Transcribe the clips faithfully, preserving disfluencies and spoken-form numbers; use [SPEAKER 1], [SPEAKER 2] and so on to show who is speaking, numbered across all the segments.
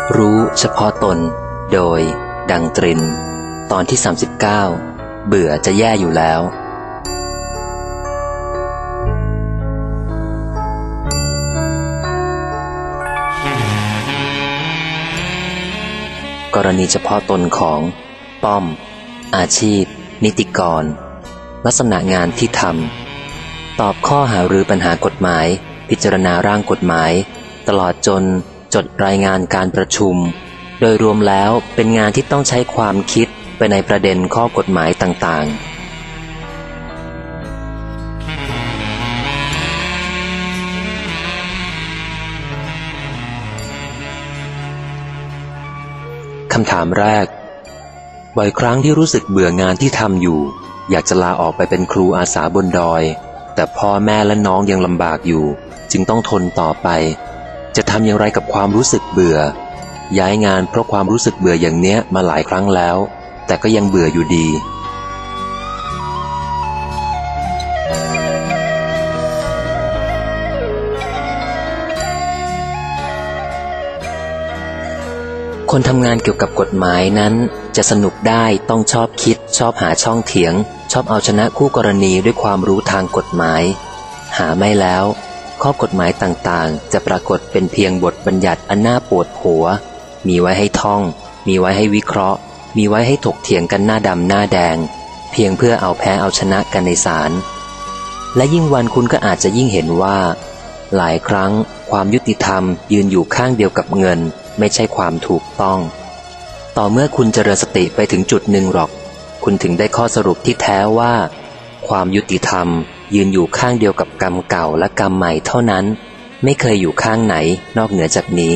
[SPEAKER 1] รู้เฉพาะตนโดยดังตรินตอนที่สามสิบเก้าเบื่อจะแย่อยู่แล้วกรณีเฉพาะตนของป้อมอาชีพนิติกรลักษณะงานที่ทำตอบข้อหารือปัญหากฎหมายพิจารณาร่างกฎหมายตลอดจนจดรายงานการประชุมโดยรวมแล้วเป็นงานที่ต้องใช้ความคิดไปในประเด็นข้อกฎหมายต่างๆคำถามแรกบ่อยครั้งที่รู้สึกเบื่องานที่ทำอยู่อยากจะลาออกไปเป็นครูอาสาบนดอยแต่พ่อแม่และน้องยังลำบากอยู่จึงต้องทนต่อไปจะทำอย่างไรกับความรู้สึกเบื่อย้ายงานเพราะความรู้สึกเบื่ออย่างเนี้ยมาหลายครั้งแล้วแต่ก็ยังเบื่ออยู่ดีคนทำงานเกี่ยวกับกฎหมายนั้นจะสนุกได้ต้องชอบคิดชอบหาช่องเถียงชอบเอาชนะคู่กรณีด้วยความรู้ทางกฎหมายหาไม่แล้วข้อกฎหมายต่างๆจะปรากฏเป็นเพียงบทบัญญัติอันน่าปวดหัวมีไว้ให้ท่องมีไว้ให้วิเคราะห์มีไว้ให้ถกเถียงกันหน้าดำหน้าแดงเพียงเพื่อเอาแพ้เอาชนะกันในศาลและยิ่งวันคุณก็อาจจะยิ่งเห็นว่าหลายครั้งความยุติธรรมยืนอยู่ข้างเดียวกับเงินไม่ใช่ความถูกต้องต่อเมื่อคุณเจริญสติไปถึงจุดหนึ่งหรอกคุณถึงได้ข้อสรุปที่แท้ว่าความยุติธรรมยืนอยู่ข้างเดียวกับกรรมเก่าและกรรมใหม่เท่านั้นไม่เคยอยู่ข้างไหนนอกเหนือจากนี้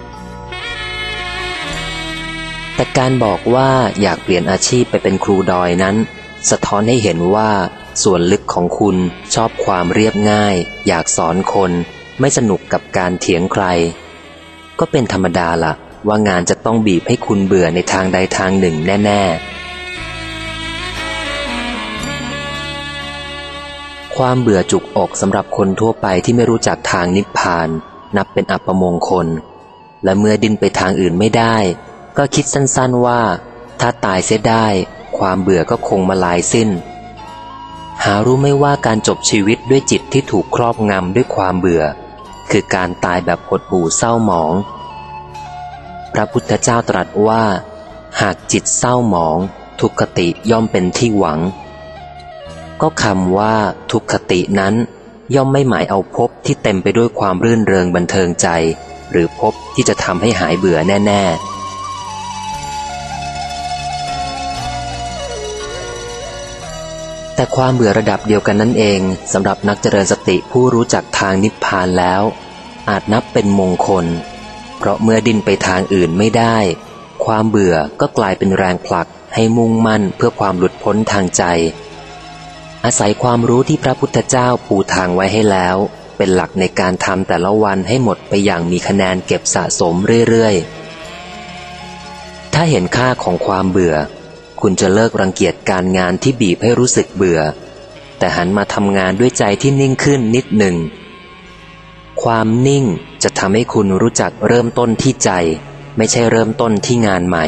[SPEAKER 1] แต่การบอกว่าอยากเปลี่ยนอาชีพไปเป็นครูดอยนั้นสะท้อนให้เห็นว่าส่วนลึกของคุณชอบความเรียบง่ายอยากสอนคนไม่สนุกกับการเถียงใครก็เป็นธรรมดาล่ะว่างานจะต้องบีบให้คุณเบื่อในทางใดทางหนึ่งแน่ๆความเบื่อจุกอกสำหรับคนทั่วไปที่ไม่รู้จักทางนิพพานนับเป็นอัปมงคลและเมื่อดิ้นไปทางอื่นไม่ได้ก็คิดสั้นๆว่าถ้าตายเสียได้ความเบื่อก็คงมาลายสิ้นหารู้ไม่ว่าการจบชีวิตด้วยจิตที่ถูกครอบงำด้วยความเบื่อคือการตายแบบหดหู่เศร้าหมองพระพุทธเจ้าตรัสว่าหากจิตเศร้าหมองทุกขติย่อมเป็นที่หวังก็คำว่าทุกขตินั้นย่อมไม่หมายเอาภพที่เต็มไปด้วยความรื่นเริงบันเทิงใจหรือภพที่จะทำให้หายเบื่อแน่ๆแต่ความเบื่อระดับเดียวกันนั่นเองสำหรับนักเจริญสติผู้รู้จักทางนิพพานแล้วอาจนับเป็นมงคลเพราะเมื่อดิ้นไปทางอื่นไม่ได้ความเบื่อก็กลายเป็นแรงผลักให้มุ่งมั่นเพื่อความหลุดพ้นทางใจอาศัยความรู้ที่พระพุทธเจ้าปูทางไว้ให้แล้วเป็นหลักในการทำแต่ละวันให้หมดไปอย่างมีคะแนนเก็บสะสมเรื่อยๆถ้าเห็นค่าของความเบื่อคุณจะเลิกรังเกียจการงานที่บีบให้รู้สึกเบื่อแต่หันมาทำงานด้วยใจที่นิ่งขึ้นนิดหนึ่งความนิ่งจะทำให้คุณรู้จักเริ่มต้นที่ใจไม่ใช่เริ่มต้นที่งานใหม่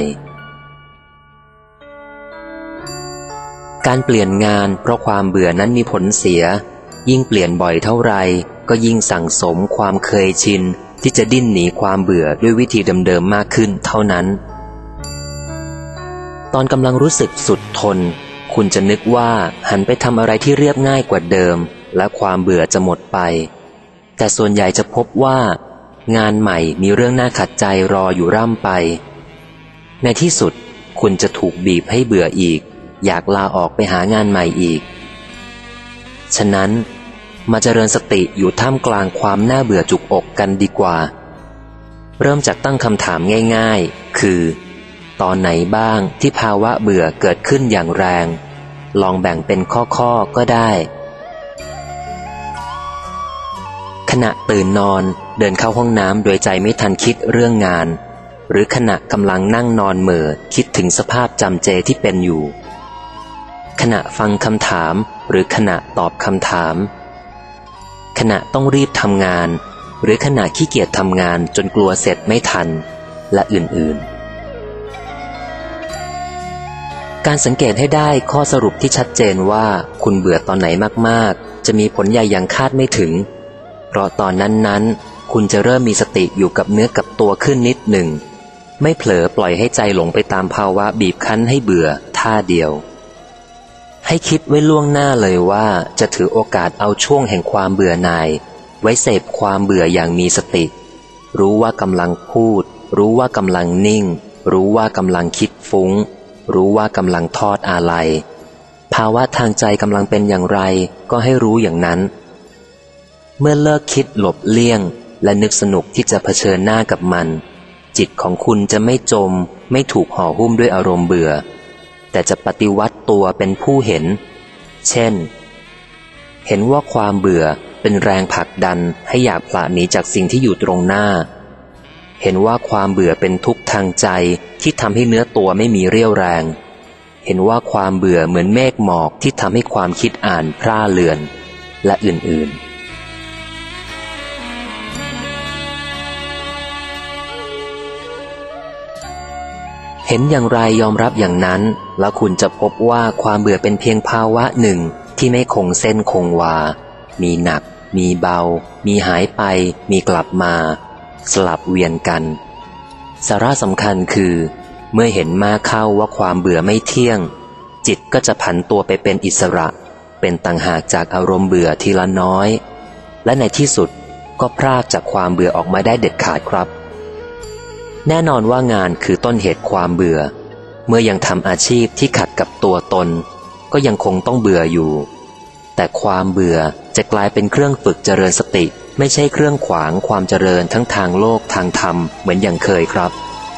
[SPEAKER 1] การเปลี่ยนงานเพราะความเบื่อนั้นมีผลเสียยิ่งเปลี่ยนบ่อยเท่าไรก็ยิ่งสั่งสมความเคยชินที่จะดิ้นหนีความเบื่อด้วยวิธีเดิมๆมากขึ้นเท่านั้นตอนกำลังรู้สึกสุดทนคุณจะนึกว่าหันไปทำอะไรที่เรียบง่ายกว่าเดิมและความเบื่อจะหมดไปแต่ส่วนใหญ่จะพบว่างานใหม่มีเรื่องน่าขัดใจรออยู่ร่ำไปในที่สุดคุณจะถูกบีบให้เบื่ออีกอยากลาออกไปหางานใหม่อีกฉะนั้นมาเจริญสติอยู่ท่ามกลางความน่าเบื่อจุกอกกันดีกว่าเริ่มจากตั้งคำถามง่ายๆคือตอนไหนบ้างที่ภาวะเบื่อเกิดขึ้นอย่างแรงลองแบ่งเป็นข้อๆก็ได้ขณะตื่นนอนเดินเข้าห้องน้ำโดยใจไม่ทันคิดเรื่องงานหรือขณะกำลังนั่งนอนเหม่อคิดถึงสภาพจำเจที่เป็นอยู่ขณะฟังคำถามหรือขณะตอบคำถามขณะต้องรีบทำงานหรือขณะขี้เกียจทำงานจนกลัวเสร็จไม่ทันและอื่นๆการสังเกตให้ได้ข้อสรุปที่ชัดเจนว่าคุณเบื่อตอนไหนมากๆจะมีผลใหญ่อย่างคาดไม่ถึงเพราะตอนนั้นๆคุณจะเริ่มมีสติอยู่กับเนื้อกับตัวขึ้นนิดหนึ่งไม่เผลอปล่อยให้ใจหลงไปตามภาวะบีบคั้นให้เบื่อท่าเดียวให้คิดไว้ล่วงหน้าเลยว่าจะถือโอกาสเอาช่วงแห่งความเบื่อหน่ายไว้เสพความเบื่ออย่างมีสติรู้ว่ากำลังพูดรู้ว่ากำลังนิ่งรู้ว่ากำลังคิดฟุ้งรู้ว่ากำลังทอดอาลัยภาวะทางใจกำลังเป็นอย่างไรก็ให้รู้อย่างนั้นเมื่อเลิกคิดหลบเลี่ยงและนึกสนุกที่จะเผชิญหน้ากับมันจิตของคุณจะไม่จมไม่ถูกห่อหุ้มด้วยอารมณ์เบื่อแต่จะปฏิวัติตัวเป็นผู้เห็นเช่นเห็นว่าความเบื่อเป็นแรงผลักดันให้อยากพละหนีจากสิ่งที่อยู่ตรงหน้าเห็นว่าความเบื่อเป็นทุกข์ทางใจที่ทำให้เนื้อตัวไม่มีเรี่ยวแรงเห็นว่าความเบื่อเหมือนเมฆหมอกที่ทำให้ความคิดอ่านพร่าเลือนและอื่นๆเห็นอย่างไรยอมรับอย่างนั้นแล้วคุณจะพบว่าความเบื่อเป็นเพียงภาวะหนึ่งที่ไม่คงเส้นคงวามีหนักมีเบามีหายไปมีกลับมาสลับเวียนกันสาระสำคัญคือเมื่อเห็นมากเข้าว่าความเบื่อไม่เที่ยงจิตก็จะผันตัวไปเป็นอิสระเป็นต่างหากจากอารมณ์เบื่อทีละน้อยและในที่สุดก็พรากจากความเบื่อออกมาได้เด็ดขาดครับแน่นอนว่างานคือต้นเหตุความเบื่อเมื่อยังทำอาชีพที่ขัดกับตัวตนก็ยังคงต้องเบื่ออยู่แต่ความเบื่อจะกลายเป็นเครื่องฝึกเจริญสติไม่ใช่เครื่องขวางความเจริญทั้งทางโลกทางธรรมเหมือนอย่างเคยครับ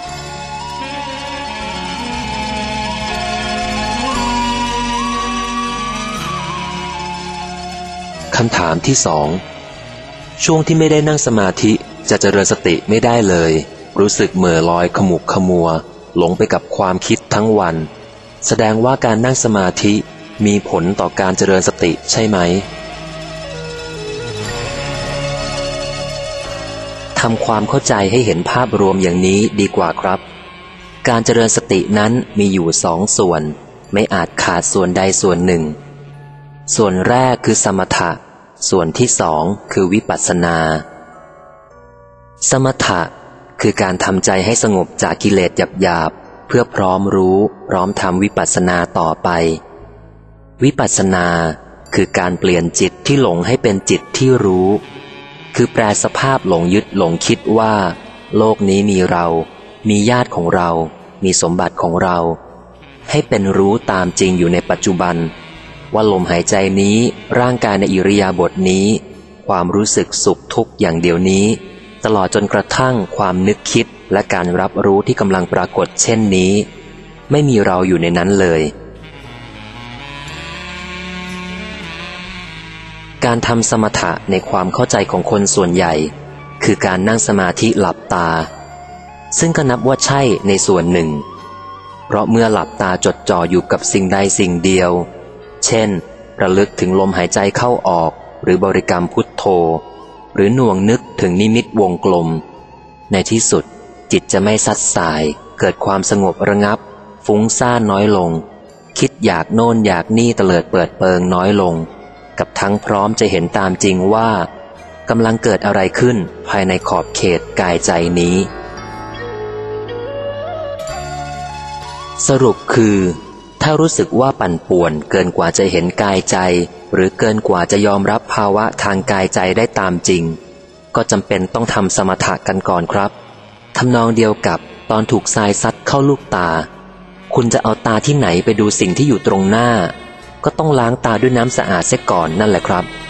[SPEAKER 1] คำถามที่สองช่วงที่ไม่ได้นั่งสมาธิจะเจริญสติไม่ได้เลยรู้สึกเหม่อลอยขมุกขมัวหลงไปกับความคิดทั้งวันแสดงว่าการนั่งสมาธิมีผลต่อการเจริญสติใช่ไหมทำความเข้าใจให้เห็นภาพรวมอย่างนี้ดีกว่าครับการเจริญสตินั้นมีอยู่สองส่วนไม่อาจขาดส่วนใดส่วนหนึ่งส่วนแรกคือสมถะส่วนที่สองคือวิปัสสนาสมถะคือการทำใจให้สงบจากกิเลสหยาบๆเพื่อพร้อมรู้พร้อมทำวิปัสสนาต่อไปวิปัสสนาคือการเปลี่ยนจิตที่หลงให้เป็นจิตที่รู้คือแปลสภาพหลงยึดหลงคิดว่าโลกนี้มีเรามีญาติของเรามีสมบัติของเราให้เป็นรู้ตามจริงอยู่ในปัจจุบันว่าลมหายใจนี้ร่างกายในอิริยาบถนี้ความรู้สึกสุขทุกข์อย่างเดียวนี้ตลอดจนกระทั่งความนึกคิดและการรับรู้ที่กำลังปรากฏเช่นนี้ไม่มีเราอยู่ในนั้นเลยการทำสมถะในความเข้าใจของคนส่วนใหญ่คือการนั่งสมาธิหลับตาซึ่งก็นับว่าใช่ในส่วนหนึ่งเพราะเมื่อหลับตาจดจ่ออยู่กับสิ่งใดสิ่งเดียวเช่นระลึกถึงลมหายใจเข้าออกหรือบริกรรมพุทโธหรือหน่วงนึกถึงนิมิตวงกลมในที่สุดจิตจะไม่ซัดสายเกิดความสงบระงับฟุ้งซ่านน้อยลงคิดอยากโน่นอยากนี่เตลิดเปิดเปิงน้อยลงกับทั้งพร้อมจะเห็นตามจริงว่ากำลังเกิดอะไรขึ้นภายในขอบเขตกายใจนี้สรุปคือถ้ารู้สึกว่าปั่นป่วนเกินกว่าจะเห็นกายใจหรือเกินกว่าจะยอมรับภาวะทางกายใจได้ตามจริงก็จำเป็นต้องทำสมถะกันก่อนครับทำนองเดียวกับตอนถูกทรายซัดเข้าลูกตาคุณจะเอาตาที่ไหนไปดูสิ่งที่อยู่ตรงหน้าก็ต้องล้างตาด้วยน้ำสะอาดเสียก่อนนั่นแหละครับ